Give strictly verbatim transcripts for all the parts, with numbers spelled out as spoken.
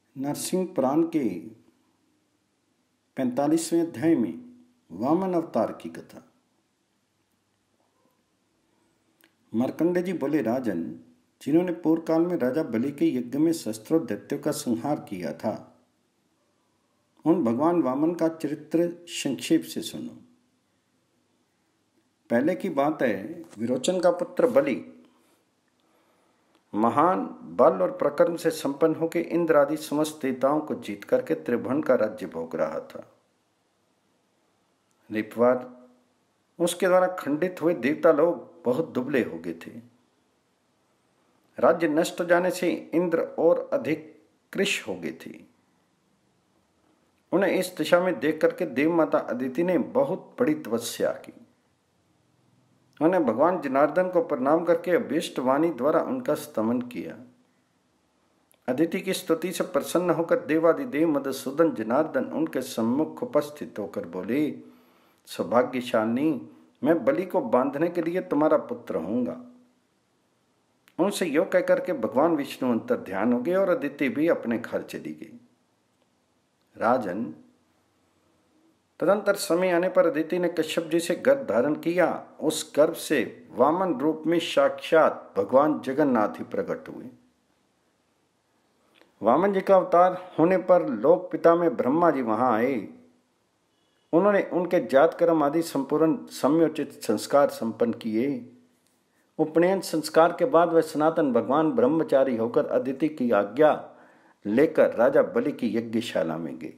नरसिंह पुराण के पैंतालीसवें अध्याय में वामन अवतार की कथा। मार्कंडेय जी बोले, राजन, जिन्होंने पूर्व काल में राजा बलि के यज्ञ में शस्त्रों दैत्यों का संहार किया था, उन भगवान वामन का चरित्र संक्षेप से सुनो। पहले की बात है, विरोचन का पुत्र बलि महान बल और प्रक्रम से संपन्न होकर इंद्र आदि समस्त देवताओं को जीत करके त्रिभुवन का राज्य भोग रहा था। रिपवार उसके द्वारा खंडित हुए देवता लोग बहुत दुबले हो गए थे। राज्य नष्ट हो जाने से इंद्र और अधिक कृश हो गए थे। उन्हें इस दिशा में देख करके देव माता अदिति ने बहुत बड़ी तपस्या की। उन्हें भगवान जनार्दन को प्रणाम करके अभीष्ट वाणी द्वारा उनका स्तमन किया। अदिति की स्तुति से प्रसन्न होकर देवादिदेव मधुसूदन जनार्दन उनके सम्मुख उपस्थित होकर बोले, सौभाग्यशालिनी, मैं बलि को बांधने के लिए तुम्हारा पुत्र होऊंगा। उनसे यो कहकर के भगवान विष्णु अंतर ध्यान हो गए और अदिति भी अपने घर चली गई। राजन, तदंतर समय आने पर अदिति ने कश्यप जी से गर्भ धारण किया। उस गर्भ से वामन रूप में साक्षात भगवान जगन्नाथ ही प्रकट हुए। वामन जी का अवतार होने पर लोक पिता में ब्रह्मा जी वहां आए। उन्होंने उनके जात कर्म आदि संपूर्ण सम्योचित संस्कार संपन्न किए। उपनयन संस्कार के बाद वह सनातन भगवान ब्रह्मचारी होकर अदिति की आज्ञा लेकर राजा बलि की यज्ञशाला में गए।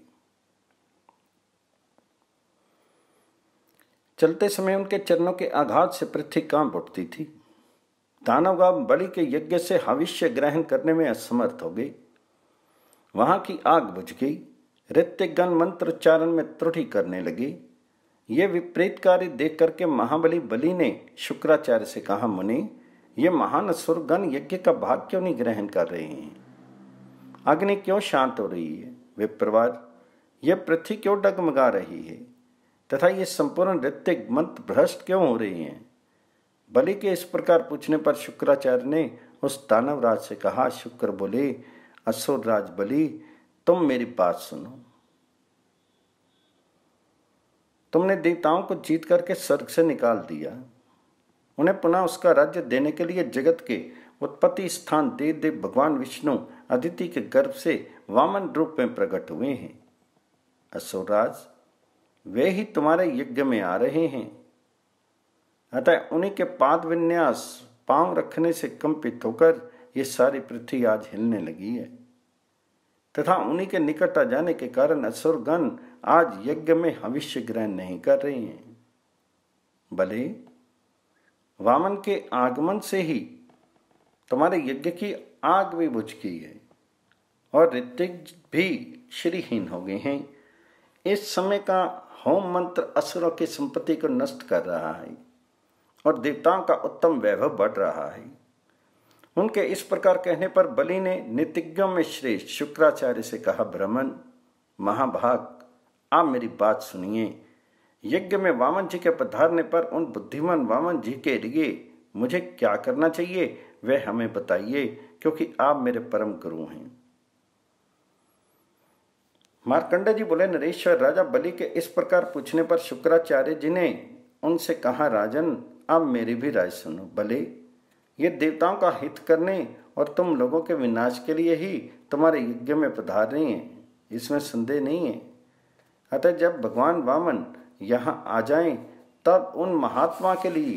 चलते समय उनके चरणों के आघात से पृथ्वी कांप उठती थी। दानवगाव बलि के यज्ञ से हविष्य ग्रहण करने में असमर्थ हो गई। वहां की आग बुझ गई। ऋत्विकगण मंत्रोच्चारण में त्रुटि करने लगे। ये विपरीत कार्य देख करके महाबली बलि ने शुक्राचार्य से कहा, मुनि, ये महान असुरगण यज्ञ का भाग क्यों नहीं ग्रहण कर रहे हैं? अग्नि क्यों शांत हो रही है? विप्रवार, यह पृथ्वी क्यों डगमगा रही है तथा ये संपूर्ण ऋत्विक मंत्र भ्रष्ट क्यों हो रही हैं? बलि के इस प्रकार पूछने पर शुक्राचार्य ने उस दानवराज से कहा। शुक्र बोले, असुरराज बलि, तुम मेरी बात सुनो। तुमने देवताओं को जीत करके स्वर्ग से निकाल दिया। उन्हें पुनः उसका राज्य देने के लिए जगत के उत्पत्ति स्थान देव देव भगवान विष्णु अदिति के गर्भ से वामन रूप में प्रकट हुए हैं। असुरराज, वे ही तुम्हारे यज्ञ में आ रहे हैं। अतः उन्हीं के पाद विन्यास पांव रखने से कंपित होकर ये सारी पृथ्वी आज हिलने लगी है तथा उन्हीं के निकट आ जाने के कारण असुरगण आज यज्ञ में हविष्य ग्रहण नहीं कर रहे हैं। भले वामन के आगमन से ही तुम्हारे यज्ञ की आग भी बुझ गई है और ऋत्विक भी श्रीहीन हो गए हैं। इस समय का होम मंत्र असुरों की संपत्ति को नष्ट कर रहा है और देवताओं का उत्तम वैभव बढ़ रहा है। उनके इस प्रकार कहने पर बलि ने नीतिज्ञों में श्रेष्ठ शुक्राचार्य से कहा, ब्राह्मण महाभाग, आप मेरी बात सुनिए। यज्ञ में वामन जी के पधारने पर उन बुद्धिमान वामन जी के लिए मुझे क्या करना चाहिए वह हमें बताइए, क्योंकि आप मेरे परम गुरु हैं। मार्कंडेय जी बोले, नरेश्वर, राजा बलि के इस प्रकार पूछने पर शुक्राचार्य जी ने उनसे कहा, राजन, आप मेरी भी राय सुनो। भले ये देवताओं का हित करने और तुम लोगों के विनाश के लिए ही तुम्हारे यज्ञ में पधार रहे हैं, इसमें संदेह नहीं है। अतः जब भगवान वामन यहाँ आ जाएं, तब उन महात्मा के लिए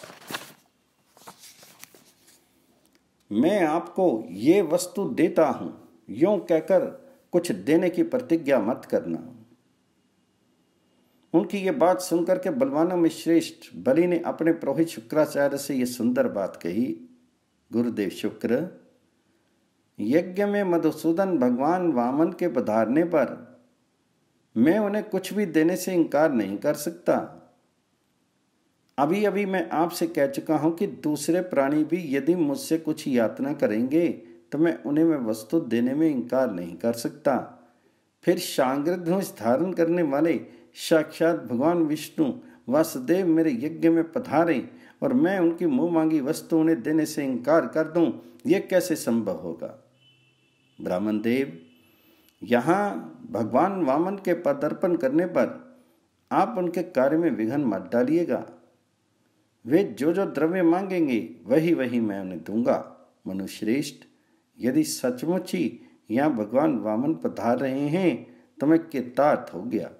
मैं आपको ये वस्तु देता हूं, यूं कहकर कुछ देने की प्रतिज्ञा मत करना। उनकी ये बात सुनकर के बलवानों में श्रेष्ठ बलि ने अपने पुरोहित शुक्राचार्य से ये सुंदर बात कही। गुरुदेव शुक्र, यज्ञ में मधुसूदन भगवान वामन के पधारने पर मैं उन्हें कुछ भी देने से इनकार नहीं कर सकता। अभी अभी मैं आपसे कह चुका हूं कि दूसरे प्राणी भी यदि मुझसे कुछ यातना करेंगे तो मैं उन्हें मैं वस्तु देने में इनकार नहीं कर सकता। फिर शांग्रधनुष धारण करने वाले साक्षात भगवान विष्णु वासुदेव मेरे यज्ञ में पधारें और मैं उनकी मुंह मांगी वस्तु उन्हें देने से इनकार कर दूं, यह कैसे संभव होगा? ब्राह्मण देव, यहाँ भगवान वामन के पदार्पण करने पर आप उनके कार्य में विघ्न मत डालिएगा। वे जो जो द्रव्य मांगेंगे वही वही मैं उन्हें दूंगा। मनुश्रेष्ठ, यदि सचमुच ही यहाँ भगवान वामन पधार रहे हैं तो मैं कृतार्थ हो गया।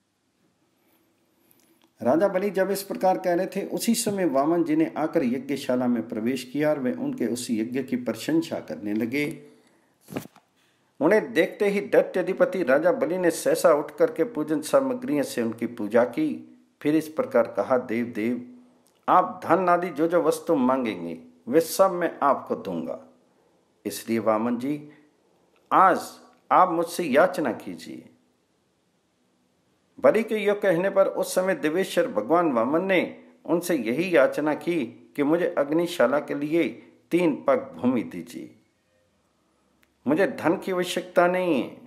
राजा बलि जब इस प्रकार कह रहे थे, उसी समय वामन जी ने आकर यज्ञशाला में प्रवेश किया और वे उनके उस यज्ञ की प्रशंसा करने लगे। उन्हें देखते ही दैत्याधिपति राजा बलि ने सहसा उठ करके पूजन सामग्रियों से उनकी पूजा की। फिर इस प्रकार कहा, देव देव, आप धन आदि जो जो वस्तु मांगेंगे वे सब मैं आपको दूंगा। इसलिए वामन जी, आज आप मुझसे याचना कीजिए। बलि के यो कहने पर उस समय देवेश्वर भगवान वामन ने उनसे यही याचना की कि मुझे अग्निशाला के लिए तीन पग भूमि दीजिए। मुझे धन की आवश्यकता नहीं है।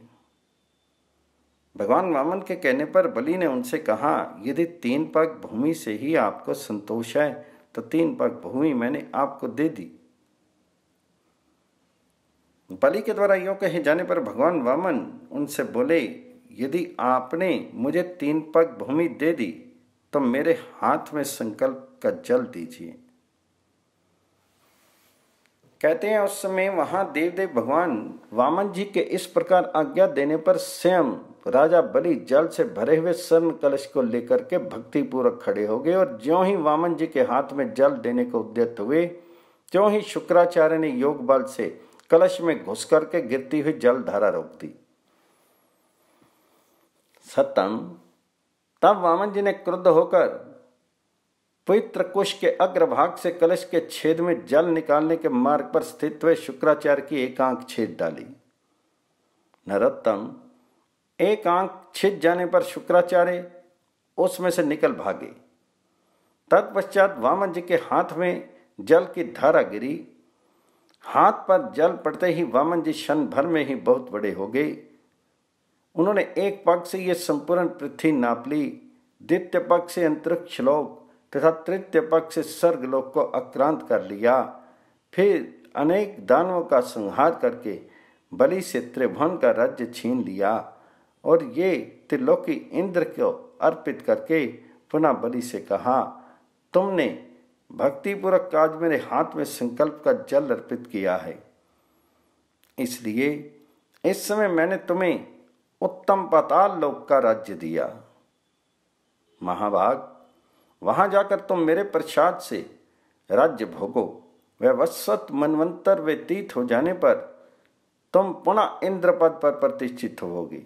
भगवान वामन के कहने पर बलि ने उनसे कहा, यदि तीन पग भूमि से ही आपको संतोष है तो तीन पग भूमि मैंने आपको दे दी। बलि के द्वारा यूं कहे जाने पर भगवान वामन उनसे बोले, यदि आपने मुझे तीन पग भूमि दे दी तो मेरे हाथ में संकल्प का जल दीजिए। कहते हैं उस समय वहां देवदेव भगवान वामन जी के इस प्रकार आज्ञा देने पर स्वयं राजा बलि जल से भरे हुए स्वर्ण कलश को लेकर के भक्ति पूर्वक खड़े हो गए और ज्यों ही वामन जी के हाथ में जल देने को उद्यत हुए, त्यों ही शुक्राचार्य ने योग बल से कलश में घुस करके गिरती हुई जल धारा रोक दी। सतम, तब वामन जी ने क्रुद्ध होकर पवित्र कुश के अग्रभाग से कलश के छेद में जल निकालने के मार्ग पर स्थित हुए शुक्राचार्य की एक आंख छेद डाली। नरोत्तम, एक आंख छिद जाने पर शुक्राचार्य उसमें से निकल भागे। तत्पश्चात वामन जी के हाथ में जल की धारा गिरी। हाथ पर जल पड़ते ही वामन जी क्षण भर में ही बहुत बड़े हो गए। उन्होंने एक पग से ये संपूर्ण पृथ्वी नाप ली, द्वितीय पग से अंतरिक्ष लोक तथा तृतीय पग से स्वर्गलोक को आक्रांत कर लिया। फिर अनेक दानवों का संहार करके बलि से त्रिभुवन का राज्य छीन लिया और ये त्रिलोकी इंद्र को अर्पित करके पुनः बलि से कहा, तुमने भक्तिपूर्वक आज मेरे हाथ में संकल्प का जल अर्पित किया है, इसलिए इस समय मैंने तुम्हें उत्तम पाताल लोक का राज्य दिया। महाभाग, वहां जाकर तुम मेरे प्रसाद से राज्य भोगो। वह वत्सत मनवंतर व्यतीत हो जाने पर तुम पुनः इंद्र पद पर प्रतिष्ठित होगे।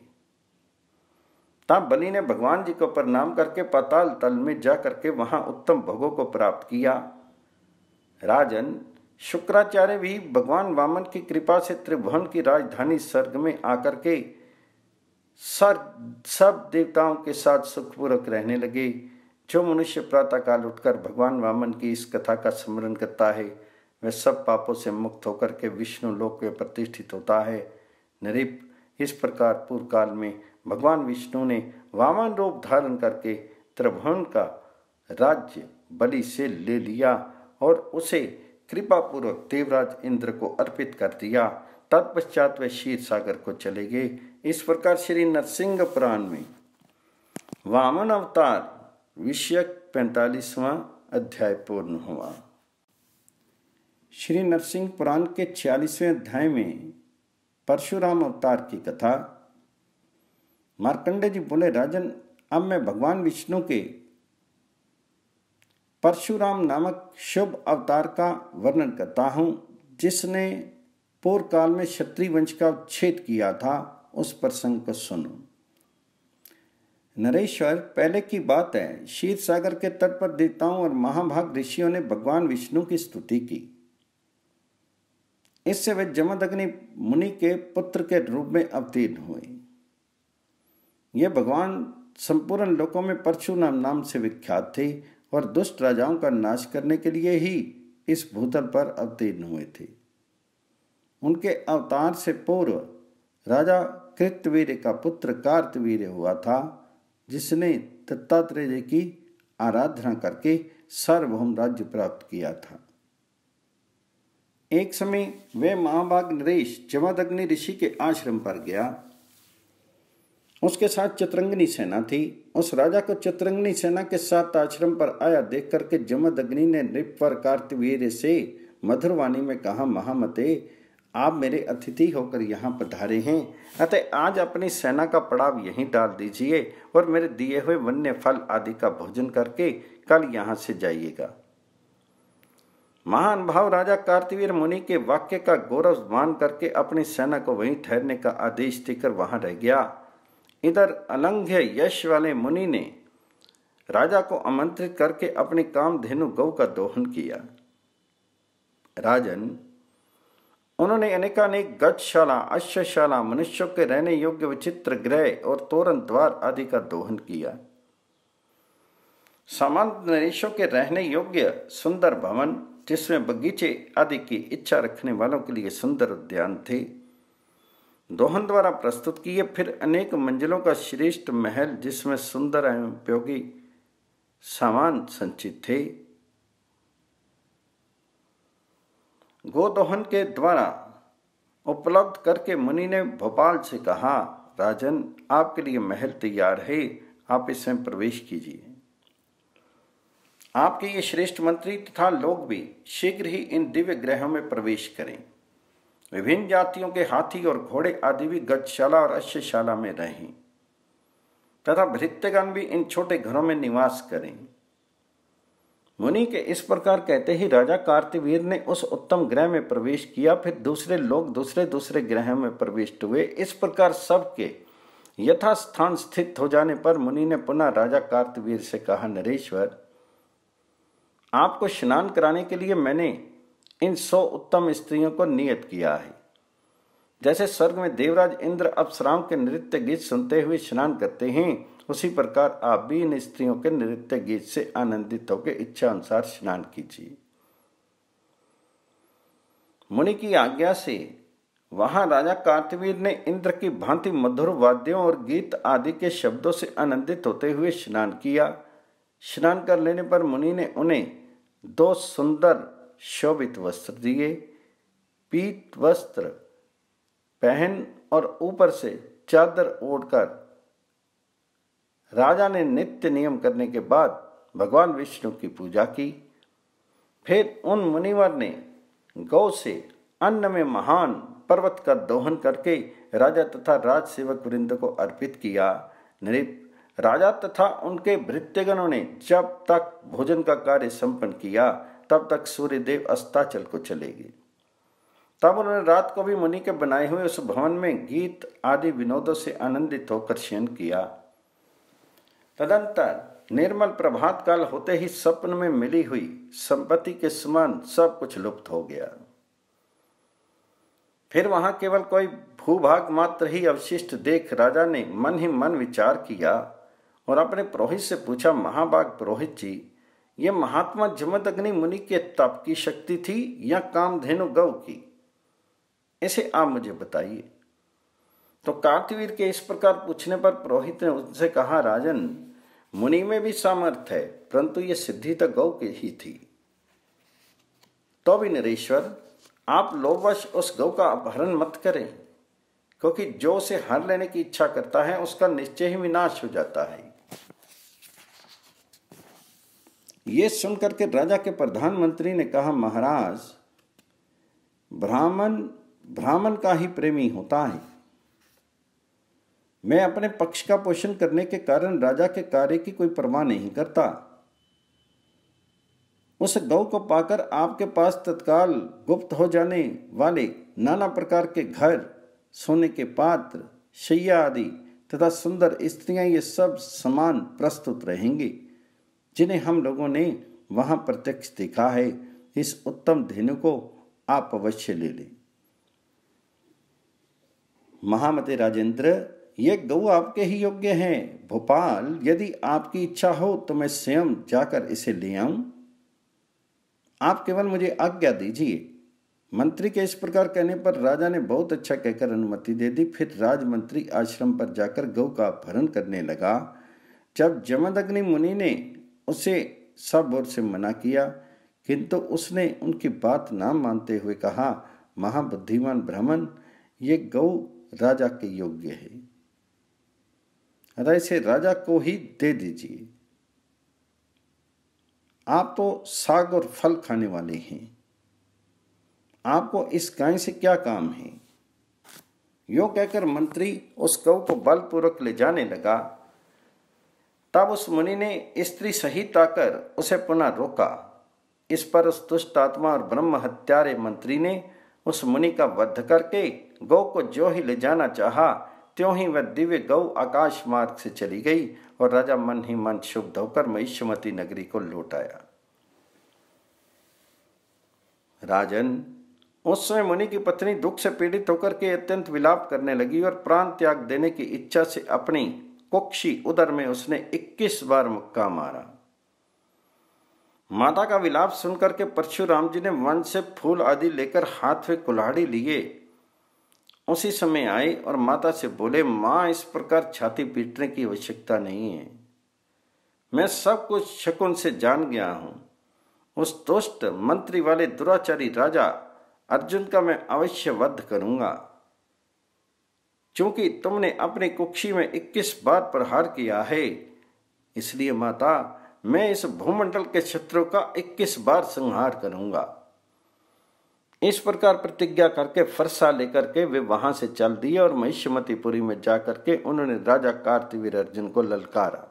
तब बलि ने भगवान जी को प्रणाम करके पाताल तल में जाकर के वहां उत्तम भोगों को प्राप्त किया। राजन, शुक्राचार्य भी भगवान वामन की कृपा से त्रिभुवन की राजधानी स्वर्ग में आकर के सर सब देवताओं के साथ सुखपूर्वक रहने लगे। जो मनुष्य प्रातः काल उठकर भगवान वामन की इस कथा का स्मरण करता है वह सब पापों से मुक्त होकर के विष्णु लोक में प्रतिष्ठित होता है। नृप, इस प्रकार पूर्व काल में भगवान विष्णु ने वामन रूप धारण करके त्रिभुवन का राज्य बलि से ले लिया और उसे कृपा पूर्वक देवराज इंद्र को अर्पित कर दिया। तत्पश्चात वे क्षीर सागर को चले गए। इस प्रकार श्री नरसिंह पुराण में वामन अवतार विषयक पैंतालीसवां अध्याय पूर्ण हुआ। श्री नरसिंह पुराण के छियालीसवें अध्याय में परशुराम अवतार की कथा। मार्कंडे जी बोले, राजन, अब मैं भगवान विष्णु के परशुराम नामक शुभ अवतार का वर्णन करता हूं, जिसने पूर्व काल में क्षत्रिय वंश का उच्छेद किया था। उस प्रसंग को सुनो। नरेश्वर, पहले की बात है, क्षीर सागर के तट पर देवताओं और महाभाग ऋषियों ने भगवान विष्णु की स्तुति की। इससे वे जमदग्नि मुनि के पुत्र के रूप में अवतीर्ण हुए। ये भगवान संपूर्ण लोकों में परशुराम नाम से विख्यात थे और दुष्ट राजाओं का नाश करने के लिए ही इस भूतल पर अवतीर्ण हुए थे। उनके अवतार से पूर्व राजा कृतवीर्य का पुत्र कार्तवीर्य हुआ था, जिसने दत्तात्रेय जी की आराधना करके सार्वभौम राज्य प्राप्त किया था। एक समय वे महाभाग नरेश जमदग्नि ऋषि के आश्रम पर गया। उसके साथ चित्रंगनी सेना थी। उस राजा को चित्रंगनी सेना के साथ आश्रम पर आया देख करके जमदग्नि ने नृपवर कार्तवीर्य से मधुरवाणी में कहा, महामते, आप मेरे अतिथि होकर यहाँ पधारे हैं, अतः आज अपनी सेना का पड़ाव यहीं डाल दीजिए और मेरे दिए हुए वन्य फल आदि का भोजन करके कल यहाँ से जाइएगा। महान भाव राजा कार्तवीर मुनि के वाक्य का गौरव मान करके अपनी सेना को वहीं ठहरने का आदेश देकर वहां रह गया। इधर अलंघ्य यश वाले मुनि ने राजा को आमंत्रित करके अपनी कामधेनु गौ का दोहन किया। राजन, उन्होंने अनेकानेक गजशाला, अश्वशाला, मनुष्यों के रहने योग्य विचित्र गृह और तोरण द्वार आदि का दोहन किया। सामान्य नरेशों के रहने योग्य सुंदर भवन, जिसमें बगीचे आदि की इच्छा रखने वालों के लिए सुंदर उद्यान थे, दोहन द्वारा प्रस्तुत किए। फिर अनेक मंजिलों का श्रेष्ठ महल, जिसमें सुंदर एवं उपयोगी सामान संचित थे। गोदोहन के द्वारा उपलब्ध करके मुनि ने भोपाल से कहा, राजन, आपके लिए महल तैयार है, आप इसमें प्रवेश कीजिए। आपके ये श्रेष्ठ मंत्री तथा लोग भी शीघ्र ही इन दिव्य ग्रहों में प्रवेश करें। विभिन्न जातियों के हाथी और घोड़े आदि भी गजशाला और अश्वशाला में रहें तथा भृत्यगण भी इन छोटे घरों में निवास करें। मुनि के इस प्रकार कहते ही राजा कार्तवीर ने उस उत्तम ग्रह में प्रवेश किया। फिर दूसरे लोग दूसरे दूसरे ग्रहों में प्रविष्ट हुए। इस प्रकार सबके यथास्थान स्थित हो जाने पर मुनि ने पुनः राजा कार्तवीर से कहा, नरेश्वर, आपको स्नान कराने के लिए मैंने इन सौ उत्तम स्त्रियों को नियत किया है। जैसे स्वर्ग में देवराज इंद्र अप्सराओं के नृत्य गीत सुनते हुए स्नान करते हैं, उसी प्रकार आप भी इन स्त्रियों के नृत्य गीत से आनंदित होकर इच्छा अनुसार स्नान कीजिए। मुनि की आज्ञा से वहां राजा कार्तवीर ने इंद्र की भांति मधुर वाद्यों और गीत आदि के शब्दों से आनंदित होते हुए स्नान किया। स्नान कर लेने पर मुनि ने उन्हें दो सुंदर शोभित वस्त्र दिए। पीत वस्त्र पहन और ऊपर से चादर ओढ़कर राजा ने नित्य नियम करने के बाद भगवान विष्णु की पूजा की। फिर उन मुनिवर ने गौ से अन्न में महान पर्वत का दोहन करके राजा तथा राज सेवक वृंद को अर्पित किया। नृप, राजा तथा उनके भृत्यगणों ने जब तक भोजन का कार्य संपन्न किया तब तक सूर्यदेव अस्ताचल को चले गए। तब उन्होंने रात को भी मुनि के बनाए हुए उस भवन में गीत आदि विनोदों से आनंदित होकर शयन किया। तदंतर निर्मल प्रभात काल होते ही स्वप्न में मिली हुई संपत्ति के समान सब कुछ लुप्त हो गया। फिर वहां केवल कोई भूभाग मात्र ही अवशिष्ट देख राजा ने मन ही मन विचार किया और अपने पुरोहित से पूछा, महाभाग पुरोहित जी, ये महात्मा जमदग्नि मुनि के तप की शक्ति थी या कामधेनु गौ की, इसे आप मुझे बताइए। तो कार्तवीर के इस प्रकार पूछने पर पुरोहित ने उनसे कहा, राजन, मुनि में भी सामर्थ्य है, परंतु ये सिद्धि तो गौ की ही थी। तो भी नरेश्वर, आप लोभवश उस गौ का अपहरण मत करें, क्योंकि जो उसे हर लेने की इच्छा करता है उसका निश्चय ही विनाश हो जाता है। ये सुनकर के राजा के प्रधानमंत्री ने कहा, महाराज, ब्राह्मण ब्राह्मण का ही प्रेमी होता है। मैं अपने पक्ष का पोषण करने के कारण राजा के कार्य की कोई परवाह नहीं करता। उस गौ को पाकर आपके पास तत्काल गुप्त हो जाने वाले नाना प्रकार के घर, सोने के पात्र, शैया आदि तथा सुंदर स्त्रियां, ये सब सामान प्रस्तुत रहेंगे जिन्हें हम लोगों ने वहां प्रत्यक्ष देखा है। इस उत्तम धेनु को आप अवश्य ले लें। महामते राजेंद्र, ये गौ आपके ही योग्य हैं। भोपाल यदि आपकी इच्छा हो तो मैं स्वयं जाकर इसे ले आऊं। आप केवल मुझे आज्ञा दीजिए। मंत्री के इस प्रकार कहने पर राजा ने बहुत अच्छा कहकर अनुमति दे दी। फिर राजमंत्री आश्रम पर जाकर गौ का अपहरण करने लगा। जब जमदग्नि मुनि ने उसे सब ओर से मना किया, किंतु उसने उनकी बात ना मानते हुए कहा, महाबुद्धिमान ब्राह्मण, ये गौ राजा के योग्य है। अतः इसे राजा को ही दे दीजिए। आप तो साग और फल खाने वाले हैं, आपको इस गाय से क्या काम है? यो कहकर मंत्री उस गौ को बलपूर्वक ले जाने लगा। तब उस मुनि ने स्त्री सहित आकर उसे पुनः रोका। इस पर उस दुष्ट आत्मा और ब्रह्म हत्यारे मंत्री ने उस मुनि का वध करके गौ को जो ही ले जाना चाहा, त्यों ही वह दिव्य गौ आकाश मार्ग से चली गई और राजा मन ही मन क्षुब्ध होकर महिष्मती नगरी को लौट आया। राजन, उस समय मुनि की पत्नी दुख से पीड़ित होकर के अत्यंत विलाप करने लगी और प्राण त्याग देने की इच्छा से अपनी कुक्षी उदर में उसने इक्कीस बार मुक्का मारा। माता का विलाप सुनकर के परशुराम जी ने वन से फूल आदि लेकर हाथ में कुल्हाड़ी लिए उसी समय आए और माता से बोले, मां, इस प्रकार छाती पीटने की आवश्यकता नहीं है, मैं सब कुछ शकुन से जान गया हूं। उस दुष्ट मंत्री वाले दुराचारी राजा अर्जुन का मैं अवश्य वध करूंगा। क्योंकि तुमने अपनी कुक्षी में इक्कीस बार प्रहार किया है, इसलिए माता, मैं इस भूमंडल के शत्रु का इक्कीस बार संहार करूंगा। इस प्रकार प्रतिज्ञा करके फरसा लेकर के वे वहां से चल दिए और महिष्मतीपुरी में जाकर के उन्होंने राजा कार्तवीर अर्जुन को ललकारा।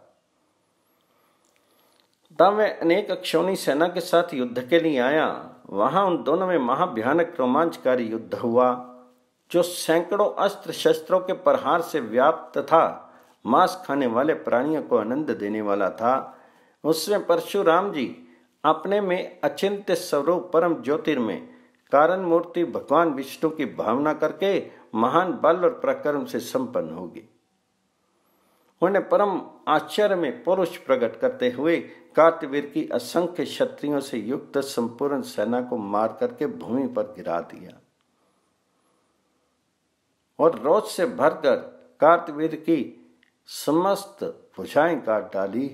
तब वे अनेक अक्षौणी सेना के साथ युद्ध के लिए आया। वहां उन दोनों में महाभयानक रोमांचकारी युद्ध हुआ, जो सैकड़ों अस्त्र शस्त्रों के प्रहार से व्याप्त तथा मांस खाने वाले प्राणियों को आनंद देने वाला था। उसमें परशुराम जी अपने में अचिंत्य स्वरूप परम ज्योतिर्मय कारण मूर्ति भगवान विष्णु की भावना करके महान बल और पराक्रम से संपन्न होगी। उन्हें परम आश्चर्य में पुरुष प्रकट करते हुए कार्तवीर की असंख्य क्षत्रियों से युक्त संपूर्ण सेना को मार करके भूमि पर गिरा दिया और रोष से भरकर कार्तवीर की समस्त भुजाएं काट डाली।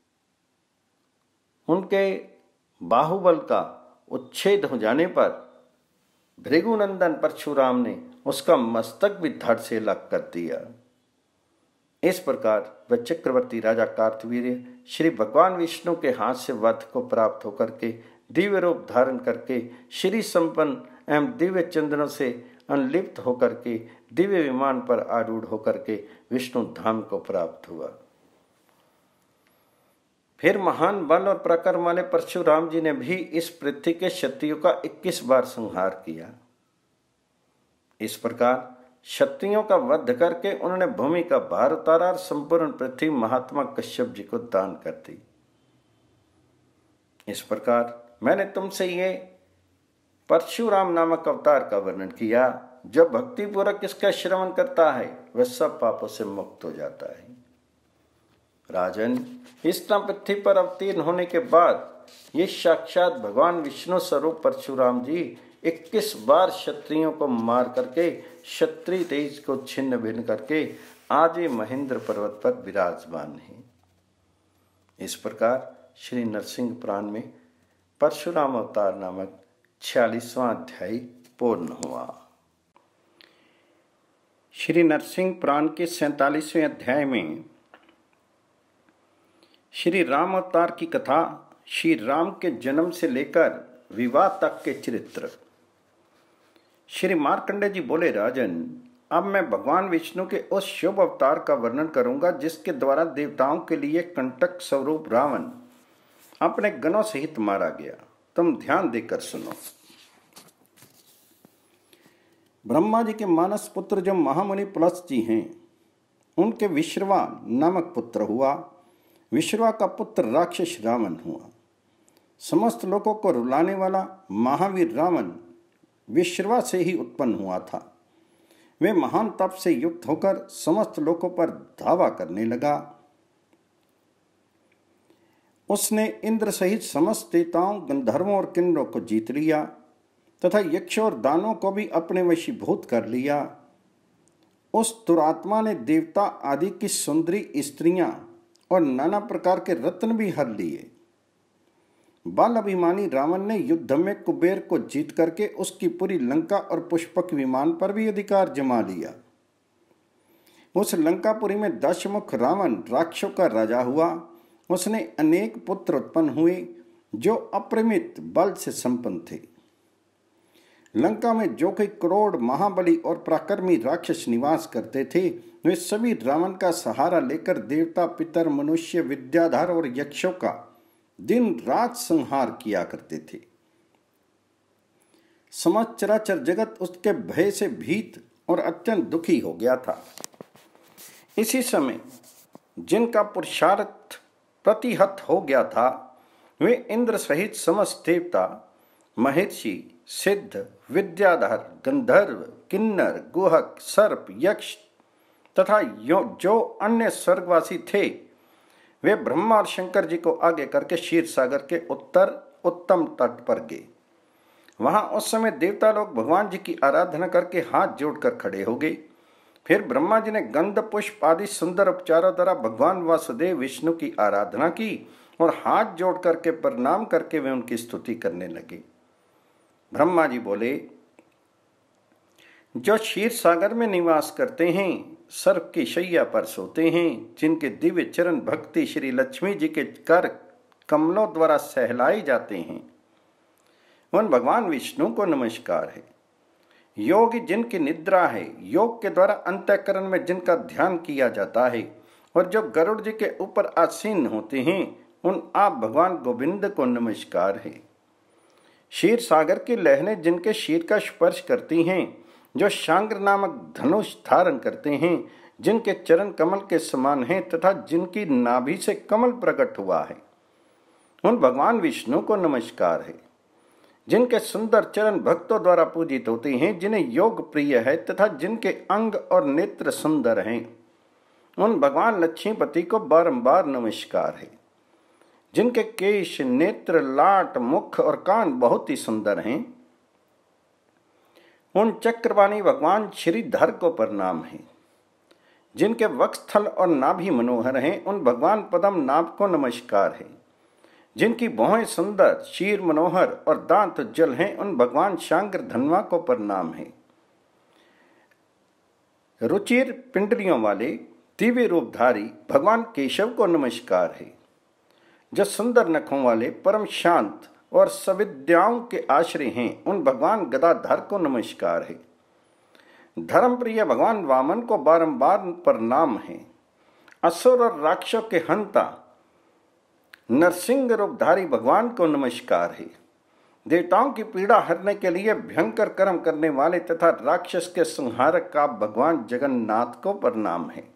उनके बाहुबल का उच्छेद हो जाने पर भृगुनंदन परशुराम ने उसका मस्तक भी धड़ से अलग कर दिया। इस प्रकार वह चक्रवर्ती राजा कार्तवीर्य श्री भगवान विष्णु के हाथ से वध को प्राप्त होकर के दिव्य रूप धारण करके श्री संपन्न एवं दिव्य चंद्रों से अनलिप्त होकर के दिव्य विमान पर आरूढ़ होकर के विष्णु धाम को प्राप्त हुआ। फिर महान बल और पराक्रम वाले परशुराम जी ने भी इस पृथ्वी के क्षत्रियों का इक्कीस बार संहार किया। इस प्रकार क्षत्रियों का वध करके उन्होंने भूमि का भार उतारा और संपूर्ण पृथ्वी महात्मा कश्यप जी को दान कर दी। इस प्रकार मैंने तुमसे ये परशुराम नामक अवतार का वर्णन किया। जब भक्ति पूर्वक इसका श्रवण करता है वह सब पापों से मुक्त हो जाता है। राजन, इस तरह पृथ्वी पर अवतीर्ण होने के बाद ये साक्षात भगवान विष्णु स्वरूप परशुराम जी इक्कीस बार क्षत्रियों को मार करके क्षत्रिय तेज को छिन्न भिन्न करके आज ही महेंद्र पर्वत पर विराजमान है। इस प्रकार श्री नरसिंह पुराण में परशुराम अवतार नामक छियालीसवां अध्याय पूर्ण हुआ। श्री नरसिंह पुराण के सैतालीसवें अध्याय में श्री राम अवतार की कथा, श्री राम के जन्म से लेकर विवाह तक के चरित्र। श्री मार्कंडेय जी बोले, राजन, अब मैं भगवान विष्णु के उस शुभ अवतार का वर्णन करूंगा जिसके द्वारा देवताओं के लिए कंटक स्वरूप रावण अपने गणों सहित मारा गया। तुम ध्यान देकर सुनो। ब्रह्मा जी के मानस पुत्र जो महामुनि पुलस जी हैं, उनके विश्रवा नामक पुत्र हुआ। विश्रवा का पुत्र राक्षस रावण हुआ। समस्त लोगों को रुलाने वाला महावीर रावण विश्रवा से ही उत्पन्न हुआ था। वे महान तप से युक्त होकर समस्त लोगों पर धावा करने लगा। उसने इंद्र सहित समस्त देवताओं, गंधर्वों और किन्नरों को जीत लिया तथा यक्षों और दानों को भी अपने वशीभूत कर लिया। उस दुरात्मा ने देवता आदि की सुंदरी स्त्रियां और नाना प्रकार के रत्न भी हर लिए। बाल अभिमानी रावण ने युद्ध में कुबेर को जीत करके उसकी पूरी लंका और पुष्पक विमान पर भी अधिकार जमा लिया। उस लंकापुरी में दशमुख रावण राक्षसों का राजा हुआ। उसने अनेक पुत्र उत्पन्न हुए जो अपरिमित बल से संपन्न थे। लंका में जो कई करोड़ महाबली और पराक्रमी राक्षस निवास करते थे, वे सभी रावण का सहारा लेकर देवता, पितर, मनुष्य, विद्याधर और यक्षों का दिन रात संहार किया करते थे। समस्त चराचर जगत उसके भय से भीत और अत्यंत दुखी हो गया था। इसी समय जिनका पुरुषार्थ प्रतिहत हो गया था, वे इंद्र सहित समस्त देवता, महर्षि, सिद्ध, विद्याधर, गंधर्व, किन्नर, गुहक, सर्प, यक्ष तथा जो अन्य स्वर्गवासी थे, वे ब्रह्मा और शंकर जी को आगे करके क्षीर सागर के उत्तर उत्तम तट पर गए। वहां उस समय देवता लोग भगवान जी की आराधना करके हाथ जोड़कर खड़े हो गए। फिर ब्रह्मा जी ने गंध, पुष्प आदि सुंदर उपचारों द्वारा भगवान वासुदेव विष्णु की आराधना की और हाथ जोड़ करके प्रणाम करके वे उनकी स्तुति करने लगे। ब्रह्मा जी बोले, जो क्षीर सागर में निवास करते हैं, सर्प की शैया पर सोते हैं, जिनके दिव्य चरण भक्ति श्री लक्ष्मी जी के कर कमलों द्वारा सहलाए जाते हैं, उन भगवान विष्णु को नमस्कार है। योगी जिनकी निद्रा है, योग के द्वारा अंतःकरण में जिनका ध्यान किया जाता है और जो गरुड़ जी के ऊपर आसीन होते हैं, उन आप भगवान गोविंद को नमस्कार है। क्षीर सागर की लहरें जिनके शीर का स्पर्श करती हैं, जो शांग्र नामक धनुष धारण करते हैं, जिनके चरण कमल के समान हैं तथा जिनकी नाभि से कमल प्रकट हुआ है, उन भगवान विष्णु को नमस्कार है। जिनके सुंदर चरण भक्तों द्वारा पूजित होते हैं, जिन्हें योग प्रिय है तथा जिनके अंग और नेत्र सुंदर हैं, उन भगवान लक्ष्मीपति को बारंबार नमस्कार है। जिनके केश, नेत्र, लाट, मुख और कान बहुत ही सुंदर हैं, उन चक्रवाणी भगवान श्रीधर को प्रणाम है। जिनके वक्षस्थल और नाभि मनोहर हैं, उन भगवान पद्म नाभ को नमस्कार है। जिनकी भौहें सुंदर, शीर मनोहर और दांत उज्जवल हैं, उन भगवान शांग्र धनवा को प्रणाम है। रुचिर पिंडलियों वाले दिव्य रूपधारी भगवान केशव को नमस्कार है। जो सुंदर नखों वाले, परम शांत और सविद्याओं के आश्रय हैं, उन भगवान गदाधर को नमस्कार है। धर्मप्रिय भगवान वामन को बारंबार प्रणाम है। असुर और राक्षसों के हंता नरसिंह रूपधारी भगवान को नमस्कार है। देवताओं की पीड़ा हरने के लिए भयंकर कर्म करने वाले तथा राक्षस के संहारक का भगवान जगन्नाथ को प्रणाम है।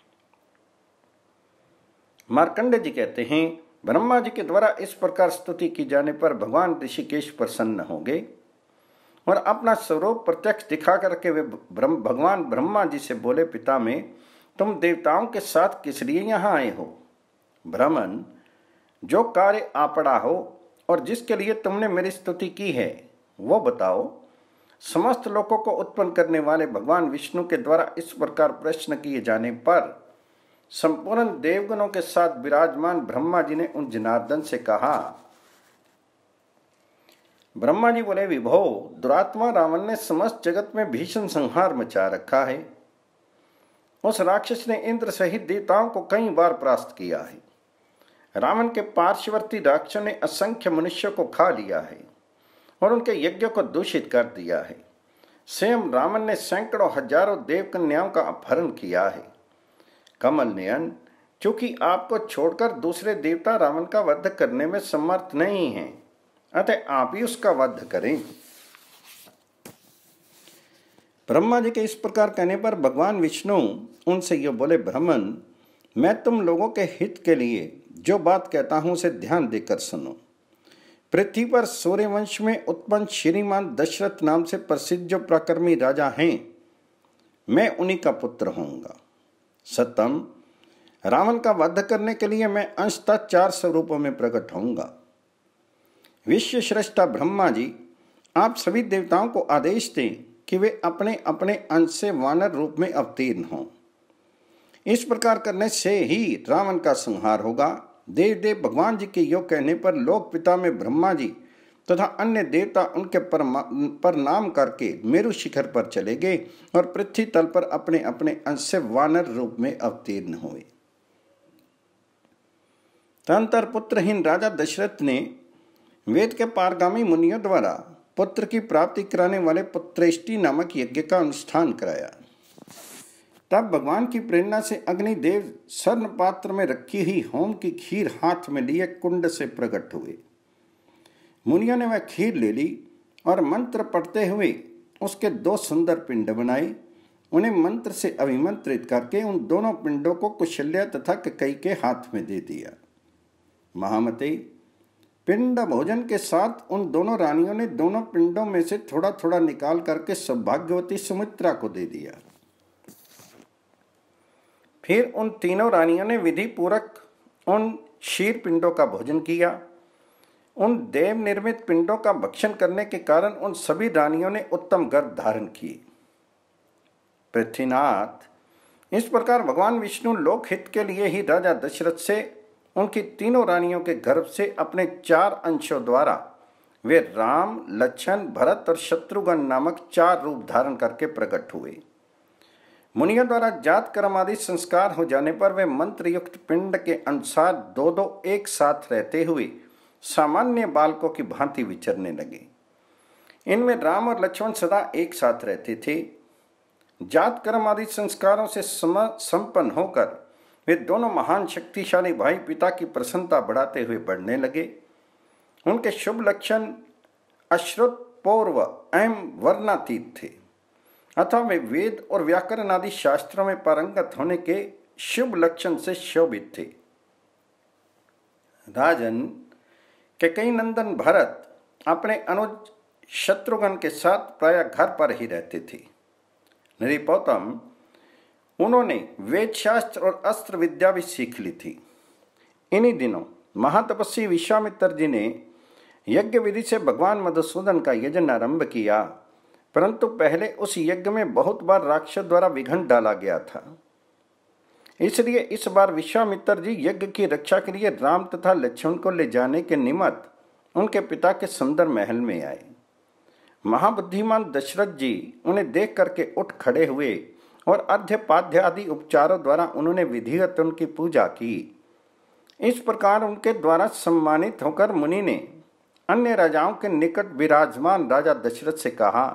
मार्कंडे जी कहते हैं, ब्रह्मा जी के द्वारा इस प्रकार स्तुति की जाने पर भगवान ऋषिकेश प्रसन्न हो गए और अपना स्वरूप प्रत्यक्ष दिखा करके वे भगवान ब्रह्मा जी से बोले, पिता में तुम देवताओं के साथ किस लिए यहाँ आए हो? ब्राह्मण, जो कार्य आ पड़ा हो और जिसके लिए तुमने मेरी स्तुति की है वो बताओ। समस्त लोगों को उत्पन्न करने वाले भगवान विष्णु के द्वारा इस प्रकार प्रश्न किए जाने पर संपूर्ण देवगणों के साथ विराजमान ब्रह्मा जी ने उन जनार्दन से कहा। ब्रह्मा जी बोले, विभो, दुरात्मा रावण ने समस्त जगत में भीषण संहार मचा रखा है। उस राक्षस ने इंद्र सहित देवताओं को कई बार परास्त किया है। रावण के पार्श्ववर्ती राक्षसों ने असंख्य मनुष्यों को खा लिया है और उनके यज्ञों को दूषित कर दिया है। स्वयं रावण ने सैकड़ों हजारों देव कन्याओं का अपहरण किया है। कमल नयन, चूंकि आपको छोड़कर दूसरे देवता रावण का वध करने में समर्थ नहीं हैं, अतः आप ही उसका वध करें। ब्रह्मा जी के इस प्रकार कहने पर भगवान विष्णु उनसे ये बोले, ब्राह्मण, मैं तुम लोगों के हित के लिए जो बात कहता हूं उसे ध्यान देकर सुनो। पृथ्वी पर सूर्यवंश में उत्पन्न श्रीमान दशरथ नाम से प्रसिद्ध जो पराक्रमी राजा हैं, मैं उन्हीं का पुत्र होऊंगा। सतम, रावण का वध करने के लिए मैं अंशतः चार स्वरूपों में प्रकट होऊंगा। विश्व श्रेष्ठा ब्रह्मा जी, आप सभी देवताओं को आदेश दें कि वे अपने अपने अंश से वानर रूप में अवतीर्ण हों। इस प्रकार करने से ही रावण का संहार होगा। देव देव भगवान जी के योग कहने पर लोक पिता में ब्रह्मा जी तथा अन्य देवता उनके प्रणाम करके मेरु शिखर पर चले गए और पृथ्वी तल पर अपने अपने अंश से वानर रूप में अवतीर्ण हुए। तदंतर पुत्रहीन राजा दशरथ ने वेद के पारगामी मुनियों द्वारा पुत्र की प्राप्ति कराने वाले पुत्रेष्टि नामक यज्ञ का अनुष्ठान कराया। तब भगवान की प्रेरणा से अग्निदेव स्वर्ण पात्र में रखी हुई होम की खीर हाथ में लिए कुंड से प्रकट हुए। मुनियों ने वह खीर ले ली और मंत्र पढ़ते हुए उसके दो सुंदर पिंड बनाए। उन्हें मंत्र से अभिमंत्रित करके उन दोनों पिंडों को कुशल्या तथा कैकेयी के हाथ में दे दिया। महामते, पिंड भोजन के साथ उन दोनों रानियों ने दोनों पिंडों में से थोड़ा थोड़ा निकाल करके सौभाग्यवती सुमित्रा को दे दिया। फिर उन तीनों रानियों ने विधि पूर्वक उन क्षीर पिंडों का भोजन किया। उन देव निर्मित पिंडों का भक्षण करने के कारण उन सभी रानियों ने उत्तम गर्भ धारण किए। पृथ्वीनाथ, इस प्रकार भगवान विष्णु लोकहित के लिए ही राजा दशरथ से उनकी तीनों रानियों के गर्भ से अपने चार अंशों द्वारा वे राम, लक्ष्मण, भरत और शत्रुघ्न नामक चार रूप धारण करके प्रकट हुए। मुनियों द्वारा जात कर्म आदि संस्कार हो जाने पर वे मंत्र युक्त पिंड के अनुसार दो दो एक साथ रहते हुए सामान्य बालकों की भांति विचरने लगे। इनमें राम और लक्ष्मण सदा एक साथ रहते थे। जात कर्म आदि संस्कारों से संपन्न होकर वे दोनों महान शक्तिशाली भाई पिता की प्रसन्नता बढ़ाते हुए बढ़ने लगे। उनके शुभ लक्षण अश्रुत पूर्व एवं वर्णातीत थे, अतः वे वेद और व्याकरण आदि शास्त्रों में पारंगत होने के शुभ लक्षण से शोभित थे। राजन, कैकेयी नंदन भरत अपने अनुज शत्रुघ्न के साथ प्रायः घर पर ही रहते थे। नृपोतम, उन्होंने वेद शास्त्र और अस्त्र विद्या भी सीख ली थी। इन्हीं दिनों महातपस्वी विश्वामित्र जी ने यज्ञ विधि से भगवान मधुसूदन का यजन आरंभ किया, परंतु पहले उस यज्ञ में बहुत बार राक्षस द्वारा विघ्न डाला गया था। इसलिए इस बार विश्वामित्र जी यज्ञ की रक्षा के लिए राम तथा लक्ष्मण को ले जाने के निमित्त उनके पिता के सुंदर महल में आए। महाबुद्धिमान दशरथ जी उन्हें देख करके उठ खड़े हुए और अर्घ्य पाद्य आदि उपचारों द्वारा उन्होंने विधिवत उनकी पूजा की। इस प्रकार उनके द्वारा सम्मानित होकर मुनि ने अन्य राजाओं के निकट विराजमान राजा दशरथ से कहा,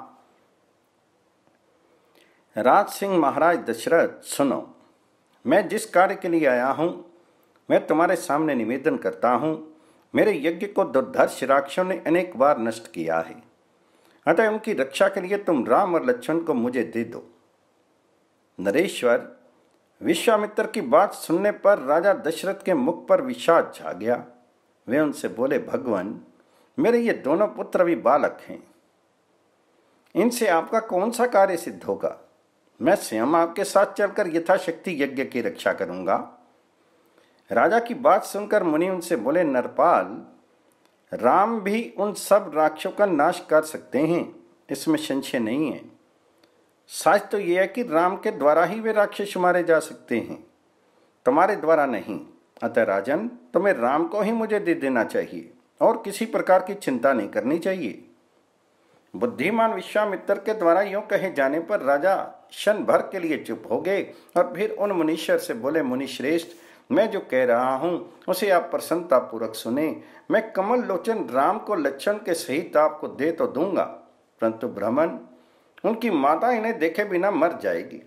राज सिंह महाराज दशरथ, सुनो, मैं जिस कार्य के लिए आया हूं मैं तुम्हारे सामने निवेदन करता हूं। मेरे यज्ञ को दुर्धर्ष राक्षसों ने अनेक बार नष्ट किया है, अतः उनकी रक्षा के लिए तुम राम और लक्ष्मण को मुझे दे दो। नरेश्वर, विश्वामित्र की बात सुनने पर राजा दशरथ के मुख पर विषाद छा गया। वे उनसे बोले, भगवान, मेरे ये दोनों पुत्र भी बालक हैं, इनसे आपका कौन सा कार्य सिद्ध होगा? मैं स्वयं आपके साथ चलकर यथाशक्ति यज्ञ की रक्षा करूंगा। राजा की बात सुनकर मुनि उनसे बोले, नरपाल, राम भी उन सब राक्षसों का नाश कर सकते हैं, इसमें संशय नहीं है। सच तो यह है कि राम के द्वारा ही वे राक्षस मारे जा सकते हैं, तुम्हारे द्वारा नहीं। अतः राजन, तुम्हें राम को ही मुझे दे देना चाहिए और किसी प्रकार की चिंता नहीं करनी चाहिए। बुद्धिमान विश्वामित्र के द्वारा यूं कहे जाने पर राजा क्षण भर के लिए चुप हो गए और फिर उन मुनीश्वर से बोले, मुनिश्रेष्ठ, मैं जो कह रहा हूं उसे आप प्रसन्नता पूर्वक सुने। मैं कमल लोचन राम को लक्ष्मण के सहित आपको दे तो दूंगा, परंतु ब्राह्मण, उनकी माता इन्हें देखे बिना मर जाएगी।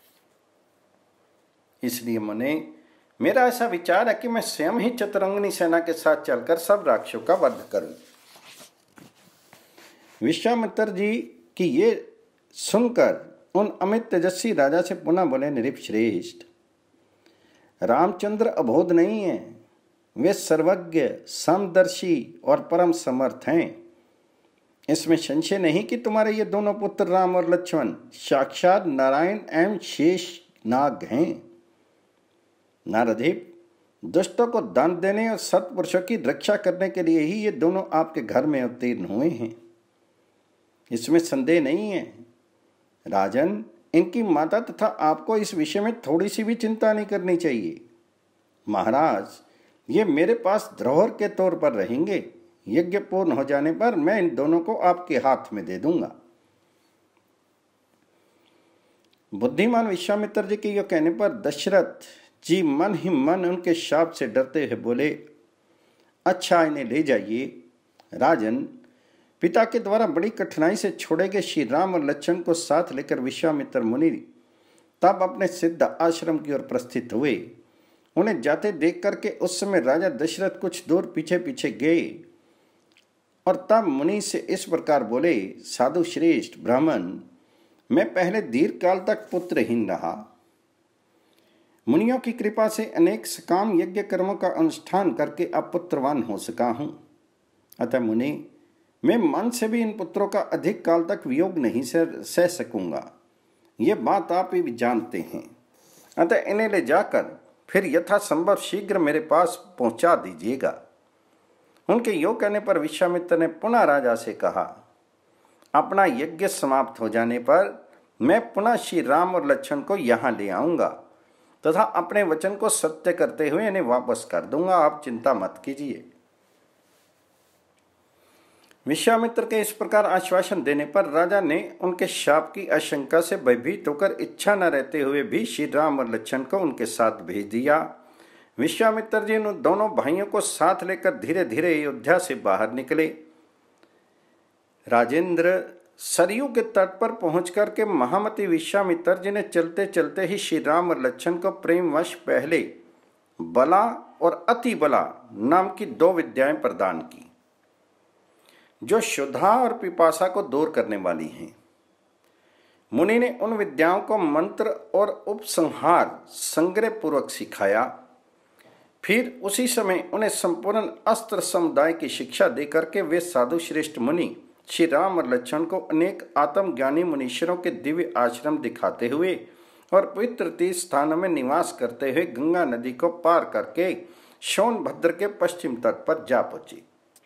इसलिए मुने, मेरा ऐसा विचार है कि मैं स्वयं ही चतुरंगिनी सेना के साथ चलकर सब राक्षसों का वध करूं। विश्वामित्र जी की ये सुनकर उन अमित तेजस्वी राजा से पुनः बोले, नृप श्रेष्ठ, रामचंद्र अबोध नहीं है, वे सर्वज्ञ, समदर्शी और परम समर्थ हैं। इसमें संशय नहीं कि तुम्हारे ये दोनों पुत्र राम और लक्ष्मण साक्षात नारायण एवं शेष नाग हैं। नारदीप, दुष्टों को दान देने और सत्पुरुषों की रक्षा करने के लिए ही ये दोनों आपके घर में अवतीर्ण हुए हैं, इसमें संदेह नहीं है। राजन, इनकी माता तथा आपको इस विषय में थोड़ी सी भी चिंता नहीं करनी चाहिए। महाराज, ये मेरे पास धरोहर के तौर पर रहेंगे, यज्ञ पूर्ण हो जाने पर मैं इन दोनों को आपके हाथ में दे दूंगा। बुद्धिमान विश्वामित्र जी के यह कहने पर दशरथ जी मन ही मन उनके शाप से डरते हुए बोले, अच्छा इन्हें ले जाइए। राजन, पिता के द्वारा बड़ी कठिनाई से छोड़े गए श्री राम और लक्ष्मण को साथ लेकर विश्वामित्र मुनि तब अपने सिद्ध आश्रम की ओर प्रस्थित हुए। उन्हें जाते देख करके उस समय राजा दशरथ कुछ दूर पीछे पीछे गए और तब मुनि से इस प्रकार बोले, साधु श्रेष्ठ ब्राह्मण, मैं पहले दीर्घ काल तक पुत्रहीन रहा। मुनियों की कृपा से अनेक सकाम यज्ञ कर्मों का अनुष्ठान करके अब पुत्रवान हो सका हूं। अतः मुनि, मैं मन से भी इन पुत्रों का अधिक काल तक वियोग नहीं सह सकूंगा। ये बात आप भी जानते हैं। अतः इन्हें ले जाकर फिर यथासंभव शीघ्र मेरे पास पहुंचा दीजिएगा। उनके योग कहने पर विश्वामित्र ने पुनः राजा से कहा, अपना यज्ञ समाप्त हो जाने पर मैं पुनः श्री राम और लक्ष्मण को यहाँ ले आऊंगा तथा अपने वचन को सत्य करते हुए इन्हें वापस कर दूंगा। आप चिंता मत कीजिए। विश्वामित्र के इस प्रकार आश्वासन देने पर राजा ने उनके शाप की आशंका से भयभीत होकर इच्छा न रहते हुए भी श्री राम और लक्ष्मण को उनके साथ भेज दिया। विश्वामित्र जी उन दोनों भाइयों को साथ लेकर धीरे धीरे अयोध्या से बाहर निकले। राजेंद्र, सरयू के तट पर पहुंच करके महामती विश्वामित्र जी ने चलते चलते ही श्री राम और लक्ष्मण को प्रेमवश पहले बला और अति बला नाम की दो विद्याएं प्रदान की, जो क्षुधा और पिपासा को दूर करने वाली हैं। मुनि ने उन विद्याओं को मंत्र और उपसंहार संग्रह पूर्वक सिखाया। फिर उसी समय उन्हें संपूर्ण अस्त्र समुदाय की शिक्षा देकर के वे साधु श्रेष्ठ मुनि श्री राम और लक्ष्मण को अनेक आत्मज्ञानी मुनीश्वरों के दिव्य आश्रम दिखाते हुए और पवित्र तीर्थ स्थानों में निवास करते हुए गंगा नदी को पार करके सोनभद्र के पश्चिम तट पर जा पहुंचे।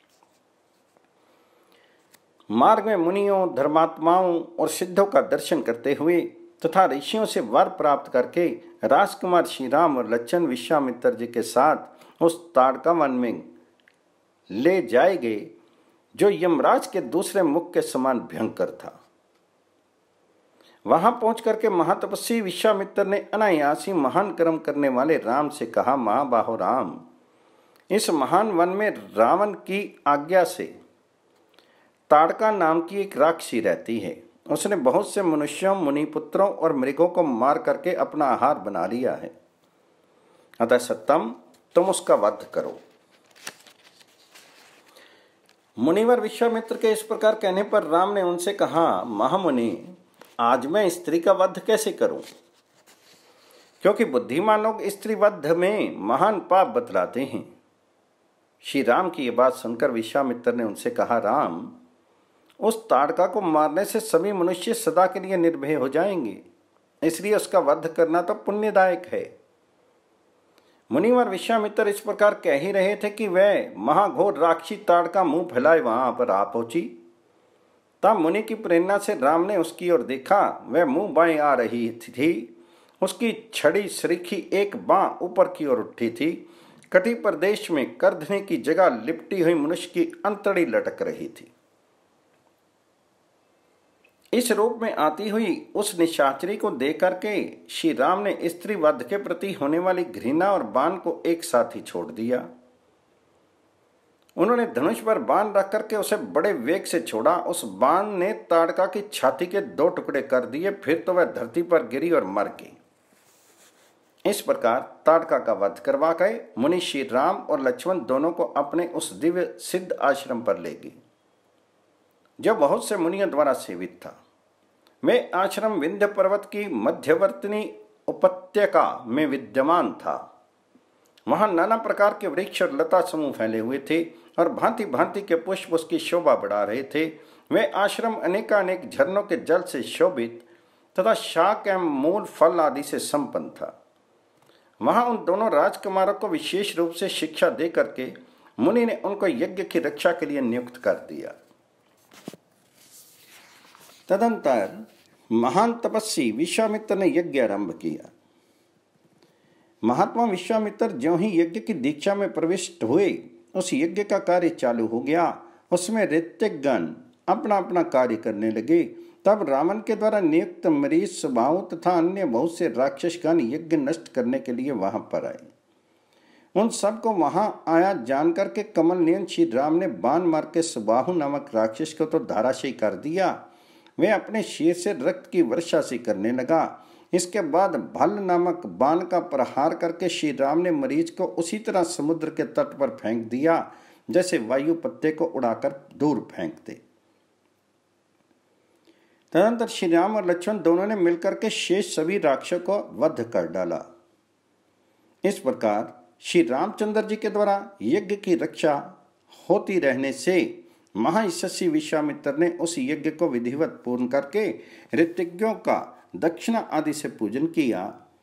मार्ग में मुनियों, धर्मात्माओं और सिद्धों का दर्शन करते हुए तथा ऋषियों से वर प्राप्त करके राजकुमार श्री राम और लक्ष्मण विश्वामित्र जी के साथ उस ताड़का वन में ले जाए गए, जो यमराज के दूसरे मुख के समान भयंकर था। वहां पहुंच करके महातपस्वी विश्वामित्र ने अनायास ही महान कर्म करने वाले राम से कहा, महाबाहो राम, इस महान वन में रावण की आज्ञा से ताड़का नाम की एक राक्षसी रहती है। उसने बहुत से मनुष्यों, मुनिपुत्रों और मृगों को मार करके अपना आहार बना लिया है। अतः सत्तम, तुम उसका वध करो। मुनिवर विश्वामित्र के इस प्रकार कहने पर राम ने उनसे कहा, महामुनि, आज मैं स्त्री का वध कैसे करूं? क्योंकि बुद्धिमान लोग स्त्री वध में महान पाप बतलाते हैं। श्री राम की यह बात सुनकर विश्वामित्र ने उनसे कहा, राम, उस ताड़का को मारने से सभी मनुष्य सदा के लिए निर्भय हो जाएंगे, इसलिए उसका वध करना तो पुण्यदायक है। मुनिवर विश्वामित्र इस प्रकार कह ही रहे थे कि वह महाघोर राक्षसी ताड़का मुंह फैलाए वहां पर आ पहुंची। तब मुनि की प्रेरणा से राम ने उसकी ओर देखा। वह मुंह बाएं आ रही थी। उसकी छड़ी सरीखी एक बां ऊपर की ओर उठी थी। कटी प्रदेश में करधने की जगह लिपटी हुई मनुष्य की अंतड़ी लटक रही थी। इस रूप में आती हुई उस निशाचरी को देख करके श्री राम ने स्त्री वध के प्रति होने वाली घृणा और बाण को एक साथ ही छोड़ दिया। उन्होंने धनुष पर बाण रख करके उसे बड़े वेग से छोड़ा। उस बाण ने ताड़का की छाती के दो टुकड़े कर दिए। फिर तो वह धरती पर गिरी और मर गई। इस प्रकार ताड़का का वध करवा गए मुनि श्री राम और लक्ष्मण दोनों को अपने उस दिव्य सिद्ध आश्रम पर ले गए, जो बहुत से मुनियों द्वारा सेवित था। मैं आश्रम विंध्य पर्वत की मध्यवर्ती उपत्यका में विद्यमान था। वहां नाना प्रकार के वृक्ष और लता समूह फैले हुए थे और भांति भांति के पुष्प उसकी शोभा बढ़ा रहे थे। वह आश्रम अनेकानेक झरनों के जल से शोभित तथा शाक एवं मूल फल आदि से संपन्न था। वहां उन दोनों राजकुमारों को विशेष रूप से शिक्षा दे करके मुनि ने उनको यज्ञ की रक्षा के लिए नियुक्त कर दिया। तदंतर महान तपस्वी विश्वामित्र ने यज्ञ आरंभ किया। महात्मा विश्वामित्र ज्यों ही यज्ञ की दीक्षा में प्रविष्ट हुए, उस यज्ञ का कार्य चालू हो गया। उसमें ऋत्विकगण अपना अपना कार्य करने लगे। तब रावण के द्वारा नियुक्त मरीच, स्वभाव तथा अन्य बहुत से राक्षसगण यज्ञ नष्ट करने के लिए वहां पर आए। उन सबको वहां आया जानकर के कमल नयन श्री राम ने बाण मार के सुबाहु नामक राक्षस को तो धाराशायी कर दिया। वे अपने शीर से रक्त की वर्षा सी करने लगा। इसके बाद भल नामक बाण का प्रहार करके श्री राम ने मरीच को उसी तरह समुद्र के तट पर फेंक दिया जैसे वायु पत्ते को उड़ाकर दूर फेंकते। तदनंतर श्री राम और लक्ष्मण दोनों ने मिलकर के शेष सभी राक्षसों को वध कर डाला। इस प्रकार श्री रामचंद्र जी के द्वारा यज्ञ की रक्षा होती रहने से महायशस्वी विश्वामित्र ने उस यज्ञ को विधिवत पूर्ण करके ऋत्विज्ञों का दक्षिणा आदि से पूजन किया।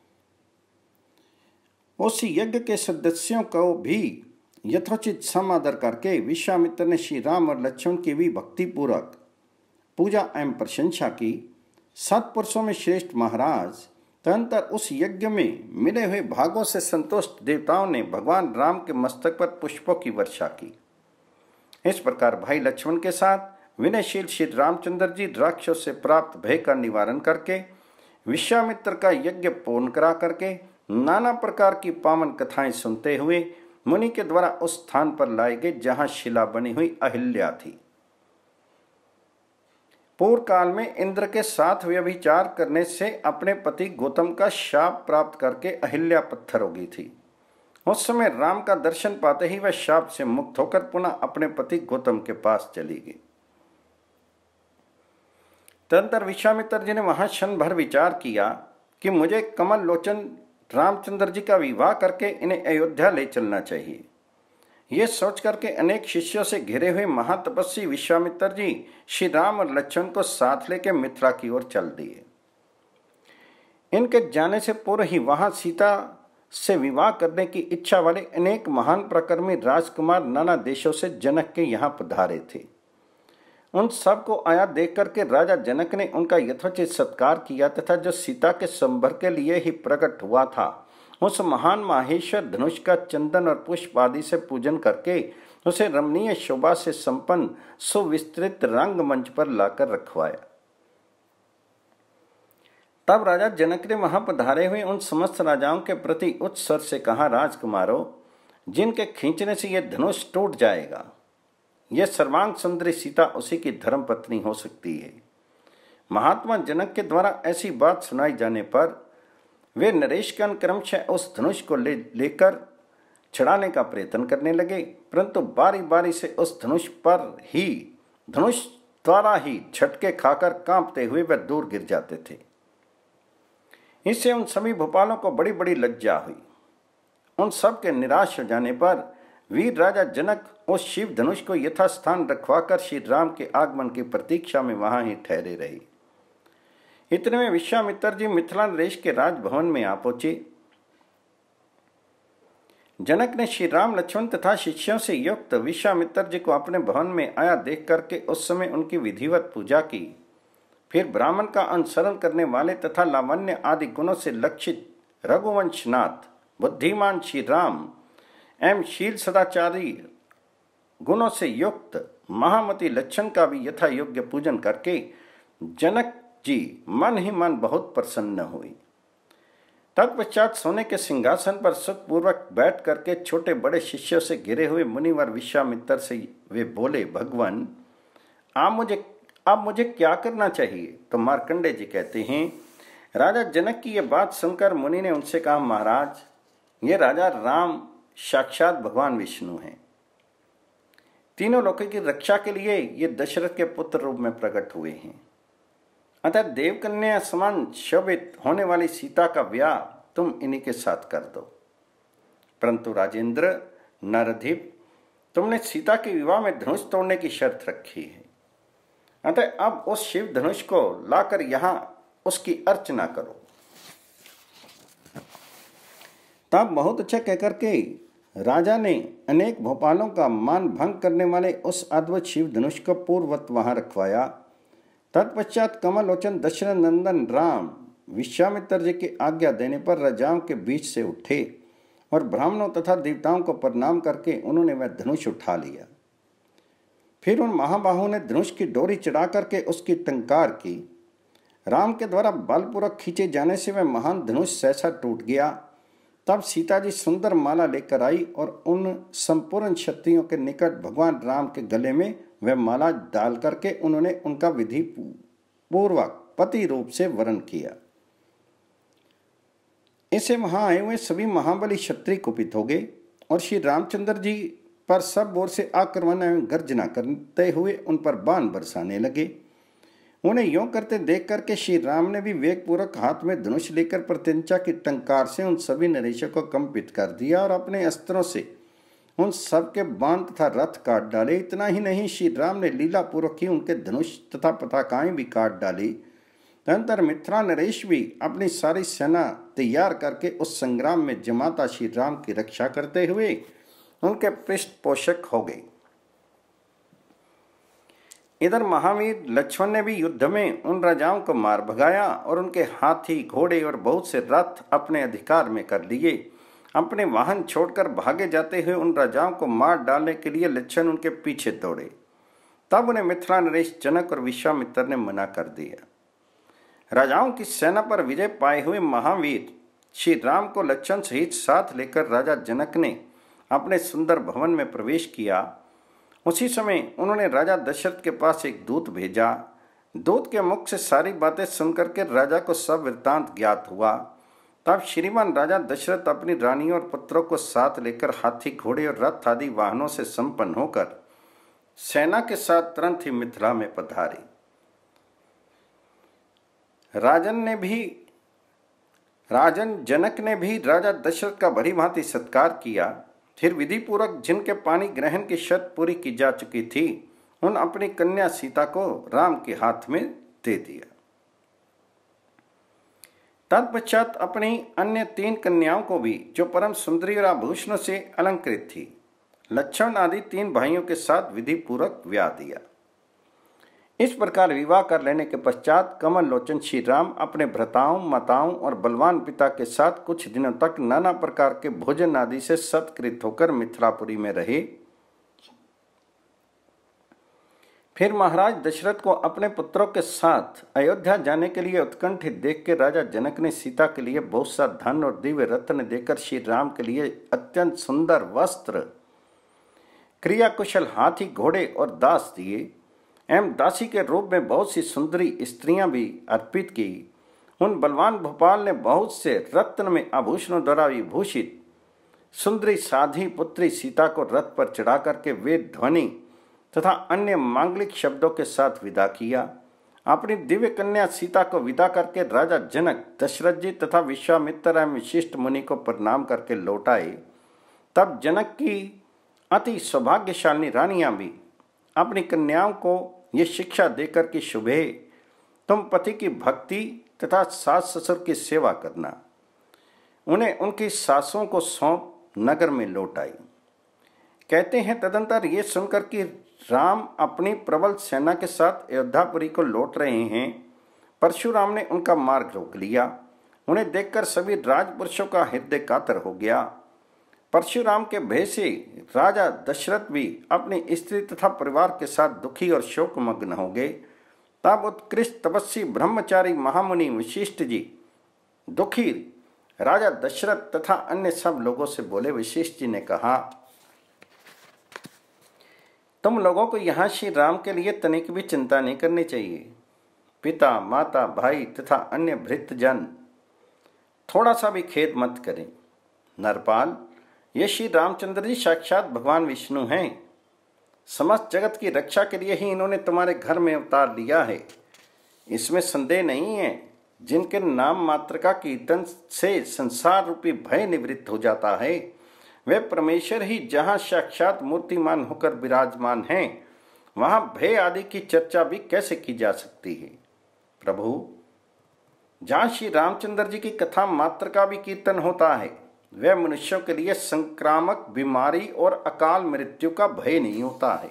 उस यज्ञ के सदस्यों को भी यथोचित समादर करके विश्वामित्र ने श्री राम और लक्ष्मण की भी भक्तिपूर्वक पूजा एवं प्रशंसा की। सत्पुरुषों में श्रेष्ठ महाराज तदनंतर उस यज्ञ में मिले हुए भागों से संतुष्ट देवताओं ने भगवान राम के मस्तक पर पुष्पों की वर्षा की। इस प्रकार भाई लक्ष्मण के साथ विनयशील श्री रामचंद्र जी राक्षसों से प्राप्त भय का निवारण करके विश्वामित्र का यज्ञ पूर्ण करा करके नाना प्रकार की पावन कथाएं सुनते हुए मुनि के द्वारा उस स्थान पर लाए गए जहां शिला बनी हुई अहिल्या थी। पूर्व काल में इंद्र के साथ व्यभिचार करने से अपने पति गौतम का शाप प्राप्त करके अहिल्या पत्थर हो गई थी। उस समय राम का दर्शन पाते ही वह शाप से मुक्त होकर पुनः अपने पति गौतम के पास चली गई। तदनंतर विश्वामित्र जी ने वहां क्षण भर विचार किया कि मुझे कमल लोचन रामचंद्र जी का विवाह करके इन्हें अयोध्या ले चलना चाहिए। ये सोच करके अनेक शिष्यों से घिरे हुए महातपस्वी विश्वामित्र जी श्री राम और लक्ष्मण को साथ लेकर मिथिला की ओर चल दिए। इनके जाने से पूर्व ही वहां सीता से विवाह करने की इच्छा वाले अनेक महान प्रकर्मी राजकुमार नाना देशों से जनक के यहाँ पधारे थे। उन सब को आया देख करके राजा जनक ने उनका यथोचित सत्कार किया तथा जो सीता के संभर के लिए ही प्रकट हुआ था उस महान माहेश्वर धनुष का चंदन और पुष्प आदि से पूजन करके उसे रमणीय शोभा से संपन्न सुविस्तृत रंग मंच पर लाकर रखवाया। तब राजा जनक ने वहां पधारे हुए उन समस्त राजाओं के प्रति उच्च स्वर से कहा, राजकुमारों, जिनके खींचने से यह धनुष टूट जाएगा, यह सर्वांग सुंदरी सीता उसी की धर्म पत्नी हो सकती है। महात्मा जनक के द्वारा ऐसी बात सुनाई जाने पर वे नरेशगण क्रमशः उस धनुष को ले लेकर चढ़ाने का प्रयत्न करने लगे, परंतु बारी बारी से उस धनुष पर ही धनुष द्वारा ही झटके खाकर कांपते हुए वह दूर गिर जाते थे। इससे उन सभी भोपालों को बड़ी बड़ी लज्जा हुई। उन सब के निराश हो जाने पर वीर राजा जनक उस शिव धनुष को यथास्थान रखवाकर श्री राम के आगमन की प्रतीक्षा में वहां ही ठहरे रहे। इतने में विश्वामित्र जी मिथिला नरेश के राजभवन में आ पहुंचे। जनक ने श्री राम लक्ष्मण तथा शिष्यों से युक्त विश्वामित्र जी को अपने भवन में आया देख करके उस समय उनकी विधिवत पूजा की। फिर ब्राह्मण का अनुसरण करने वाले तथा लावण्य आदि गुणों से लक्षित रघुवंशनाथ बुद्धिमान श्री राम एवं शील सदाचारी गुणों से युक्त महामती लक्ष्मण का भी यथा योग्य पूजन करके जनक जी मन ही मन बहुत प्रसन्न हुई। तत्पश्चात सोने के सिंहासन पर सुखपूर्वक बैठ करके छोटे बड़े शिष्यों से घिरे हुए मुनिवर विश्वामित्र से वे बोले, भगवान, आप मुझे अब मुझे क्या करना चाहिए? तो मार्कंडे जी कहते हैं, राजा जनक की यह बात सुनकर मुनि ने उनसे कहा, महाराज, ये राजा राम साक्षात भगवान विष्णु हैं। तीनों लोगों की रक्षा के लिए ये दशरथ के पुत्र रूप में प्रकट हुए हैं। अतः देवकन्या समान शोभित होने वाली सीता का ब्याह तुम इन्हीं के साथ कर दो। परंतु राजेंद्र, नरधिप, तुमने सीता के विवाह में धनुष तोड़ने की शर्त रखी है। अतः अब उस शिव धनुष को लाकर यहां उसकी अर्चना करो। तब बहुत अच्छा कहकर के राजा ने अनेक भोपालों का मान भंग करने वाले उस अद्भुत शिव धनुष को पूर्ववत वहां रखवाया। तत्पश्चात कमलोचन दशरथ नंदन राम विश्वामित्र जी की आज्ञा देने पर राजाओं के बीच से उठे और ब्राह्मणों तथा देवताओं को प्रणाम करके उन्होंने वह धनुष उठा लिया। फिर उन महाबाहुओं ने धनुष की डोरी चढ़ा करके उसकी टंकार की। राम के द्वारा बलपूर्वक खींचे जाने से वह महान धनुष सहसा टूट गया। तब सीता जी सुंदर माला लेकर आई और उन संपूर्ण क्षत्रियों के निकट भगवान राम के गले में वह माला डाल करके उन्होंने उनका विधि पूर्वक पति रूप से वरण किया। इसे वहां आए हुए सभी महाबली क्षत्रिय कुपित हो गए और श्री रामचंद्र जी पर सब ओर से आक्रमण एवं गर्जना करते हुए उन पर बाण बरसाने लगे। उन्हें यों करते देख करके श्री राम ने भी वेगपूर्वक हाथ में धनुष लेकर प्रत्यंचा की टंकार से उन सभी नरेशों को कंपित कर दिया और अपने अस्त्रों से उन सब के बाण तथा रथ काट डाले। इतना ही नहीं, श्री राम ने लीला पूर्वक ही उनके धनुष तथा पताकाएं भी काट डाली। तदनंतर मिथिला नरेश भी अपनी सारी सेना तैयार करके उस संग्राम में जमाता श्री राम की रक्षा करते हुए उनके पृष्ठपोषक हो गए। इधर महावीर लक्ष्मण ने भी युद्ध में उन राजाओं को मार भगाया और उनके हाथी, घोड़े और बहुत से रथ अपने अधिकार में कर लिए। अपने वाहन छोड़कर भागे जाते हुए उन राजाओं को मार डालने के लिए लक्ष्मण उनके पीछे दौड़े। तब उन्हें मिथिला नरेश जनक और विश्वामित्र ने मना कर दिया। राजाओं की सेना पर विजय पाए हुए महावीर श्री राम को लक्ष्मण सहित साथ लेकर राजा जनक ने अपने सुंदर भवन में प्रवेश किया। उसी समय उन्होंने राजा दशरथ के पास एक दूत भेजा। दूत के मुख से सारी बातें सुनकर के राजा को सब वृत्तांत ज्ञात हुआ। तब श्रीमान राजा दशरथ अपनी रानियों और पुत्रों को साथ लेकर हाथी, घोड़े और रथ आदि वाहनों से संपन्न होकर सेना के साथ तुरंत ही मिथिला में पधारे। राजन ने भी राजन जनक ने भी राजा दशरथ का भली भांति सत्कार किया। फिर विधि पूर्वक जिनके पानी ग्रहण की शर्त पूरी की जा चुकी थी, उन अपनी कन्या सीता को राम के हाथ में दे दिया। तत्पश्चात अपनी अन्य तीन कन्याओं को भी, जो परम सुंदरी और आभूषणों से अलंकृत थी, लक्ष्मण आदि तीन भाइयों के साथ विधि पूर्वक ब्याह दिया। इस प्रकार विवाह कर लेने के पश्चात कमल लोचन श्री राम अपने भ्राताओं, माताओं और बलवान पिता के साथ कुछ दिनों तक नाना प्रकार के भोजन आदि से सत्कृत होकर मिथिलापुरी में रहे। फिर महाराज दशरथ को अपने पुत्रों के साथ अयोध्या जाने के लिए उत्कंठित देख के राजा जनक ने सीता के लिए बहुत सा धन और दिव्य रत्न देकर श्री राम के लिए अत्यंत सुंदर वस्त्र, क्रियाकुशल हाथी, घोड़े और दास दिए एवं दासी के रूप में बहुत सी सुंदरी स्त्रियां भी अर्पित की। उन बलवान भोपाल ने बहुत से रत्न में आभूषणों द्वारा विभूषित सुंदरी साधी पुत्री सीता को रथ पर चढ़ा करके वेद ध्वनि तथा अन्य मांगलिक शब्दों के साथ विदा किया। अपनी दिव्य कन्या सीता को विदा करके राजा जनक, दशरथ जी तथा विश्वामित्र एवं विशिष्ट मुनि को प्रणाम करके लौट आए। तब जनक की अति सौभाग्यशाली रानियां भी अपनी कन्याओं को ये शिक्षा देकर कि शुभे, तुम पति की भक्ति तथा सास ससुर की सेवा करना, उन्हें उनकी सासों को सौंप नगर में लौट आई। कहते हैं तदंतर ये सुनकर कि राम अपनी प्रबल सेना के साथ अयोध्यापुरी को लौट रहे हैं, परशुराम ने उनका मार्ग रोक लिया। उन्हें देखकर सभी राजपुरुषों का हृदय कातर हो गया। परशुराम के भय से राजा दशरथ भी अपनी स्त्री तथा परिवार के साथ दुखी और शोकमग्न हो गए। तब उत्कृष्ट तपस्वी ब्रह्मचारी महामुनि वशिष्ठ जी दुखी राजा दशरथ तथा अन्य सब लोगों से बोले। वशिष्ठ जी ने कहा, तुम लोगों को यहाँ श्री राम के लिए तनिक भी चिंता नहीं करनी चाहिए। पिता, माता, भाई तथा अन्य भृत्यजन थोड़ा सा भी खेद मत करें। नरपाल, ये श्री रामचंद्र जी साक्षात भगवान विष्णु हैं। समस्त जगत की रक्षा के लिए ही इन्होंने तुम्हारे घर में अवतार लिया है, इसमें संदेह नहीं है। जिनके नाम मात्र का कीर्तन से संसार रूपी भय निवृत्त हो जाता है, वे परमेश्वर ही जहाँ साक्षात मूर्तिमान होकर विराजमान हैं, वहाँ भय आदि की चर्चा भी कैसे की जा सकती है। प्रभु, जहाँ श्री रामचंद्र जी की कथा मात्र का भी कीर्तन होता है, वह मनुष्यों के लिए संक्रामक बीमारी और अकाल मृत्यु का भय नहीं होता है।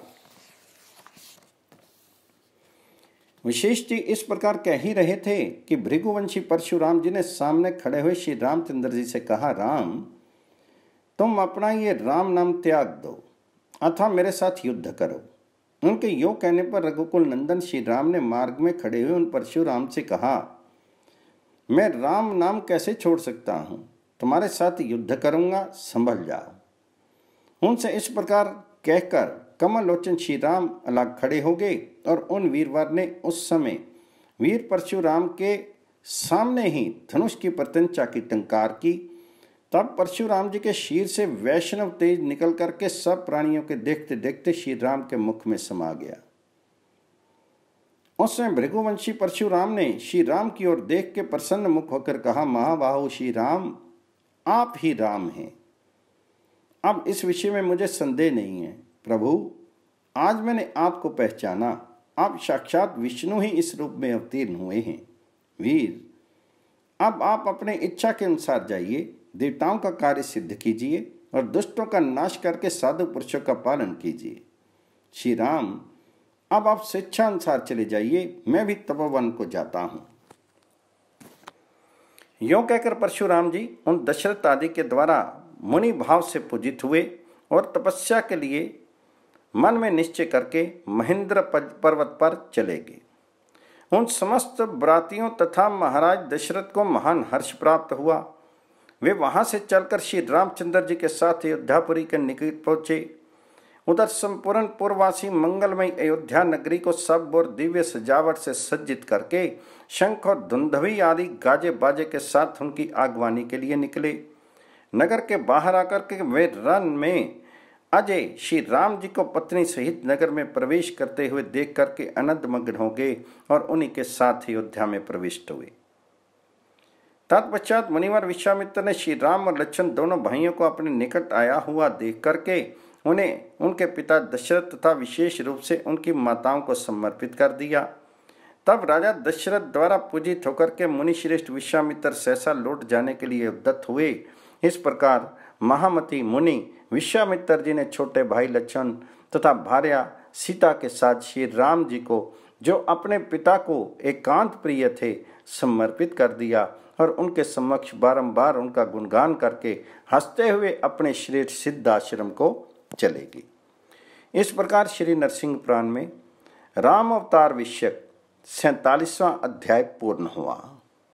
विशेष जी इस प्रकार कह ही रहे थे कि भृगुवंशी परशुराम जी ने सामने खड़े हुए श्री रामचंद्र जी से कहा, राम, तुम अपना ये राम नाम त्याग दो अथवा मेरे साथ युद्ध करो। उनके यो कहने पर रघुकुल नंदन श्री राम ने मार्ग में खड़े हुए उन परशुराम से कहा, मैं राम नाम कैसे छोड़ सकता हूँ, तुम्हारे साथ युद्ध करूँगा, संभल जाओ। उनसे इस प्रकार कहकर कमल लोचन श्री राम अलग खड़े हो गए और उन वीरवर ने उस समय वीर परशुराम के सामने ही धनुष की प्रत्यंचा की टंकार की। तब परशुराम जी के शीर से वैष्णव तेज निकल करके सब प्राणियों के देखते देखते श्री राम के मुख में समा गया। उस समय भृगुवंशी परशुराम ने श्री राम की ओर देख के प्रसन्न मुख होकर कहा, महाबाहु श्री राम, आप ही राम हैं। अब इस विषय में मुझे संदेह नहीं है। प्रभु, आज मैंने आपको पहचाना, आप साक्षात विष्णु ही इस रूप में अवतीर्ण हुए हैं। वीर, अब आप अपने इच्छा के अनुसार जाइए, देवताओं का कार्य सिद्ध कीजिए और दुष्टों का नाश करके साधु पुरुषों का पालन कीजिए। श्री राम, अब आप स्वेच्छा अनुसार चले जाइए, मैं भी तपोवन को जाता हूं। यों कहकर परशुराम जी उन दशरथ आदि के द्वारा मुनि भाव से पूजित हुए और तपस्या के लिए मन में निश्चय करके महेंद्र पर्वत पर चले गए। उन समस्त ब्रातियों तथा महाराज दशरथ को महान हर्ष प्राप्त हुआ। वे वहां से चलकर श्री रामचंद्र जी के साथ अयोध्यापुरी के निकट पहुंचे। उधर संपूर्ण पूर्ववासी मंगलमय अयोध्या नगरी को सब और दिव्य सजावट से सज्जित करके शंख और धुंधवी आदि गाजे बाजे के साथ उनकी आगवानी के लिए निकले। नगर के बाहर आकर के वे रन में अजय श्री राम जी को पत्नी सहित नगर में प्रवेश करते हुए देख करके आनंदमग्न हो गए और उन्हीं के साथ अयोध्या में प्रविष्ट हुए। तत्पश्चात मुनिवर विश्वामित्र ने श्री राम और लक्ष्मण दोनों भाइयों को अपने निकट आया हुआ देख करके उन्हें उनके पिता दशरथ तथा विशेष रूप से उनकी माताओं को समर्पित कर दिया। तब राजा दशरथ द्वारा पूजित होकर के मुनिश्रेष्ठ विश्वामित्र सहसा लौट जाने के लिए उद्यत हुए। इस प्रकार महामती मुनि विश्वामित्र जी ने छोटे भाई लक्ष्मण तथा भार्या सीता के साथ श्री राम जी को, जो अपने पिता को एकांत प्रिय थे, समर्पित कर दिया और उनके समक्ष बारंबार उनका गुणगान करके हंसते हुए अपने श्रेष्ठ सिद्ध आश्रम को चलेगी। इस प्रकार श्री नरसिंह पुराण में राम अवतार विषयक सैंतालीसवां अध्याय पूर्ण हुआ।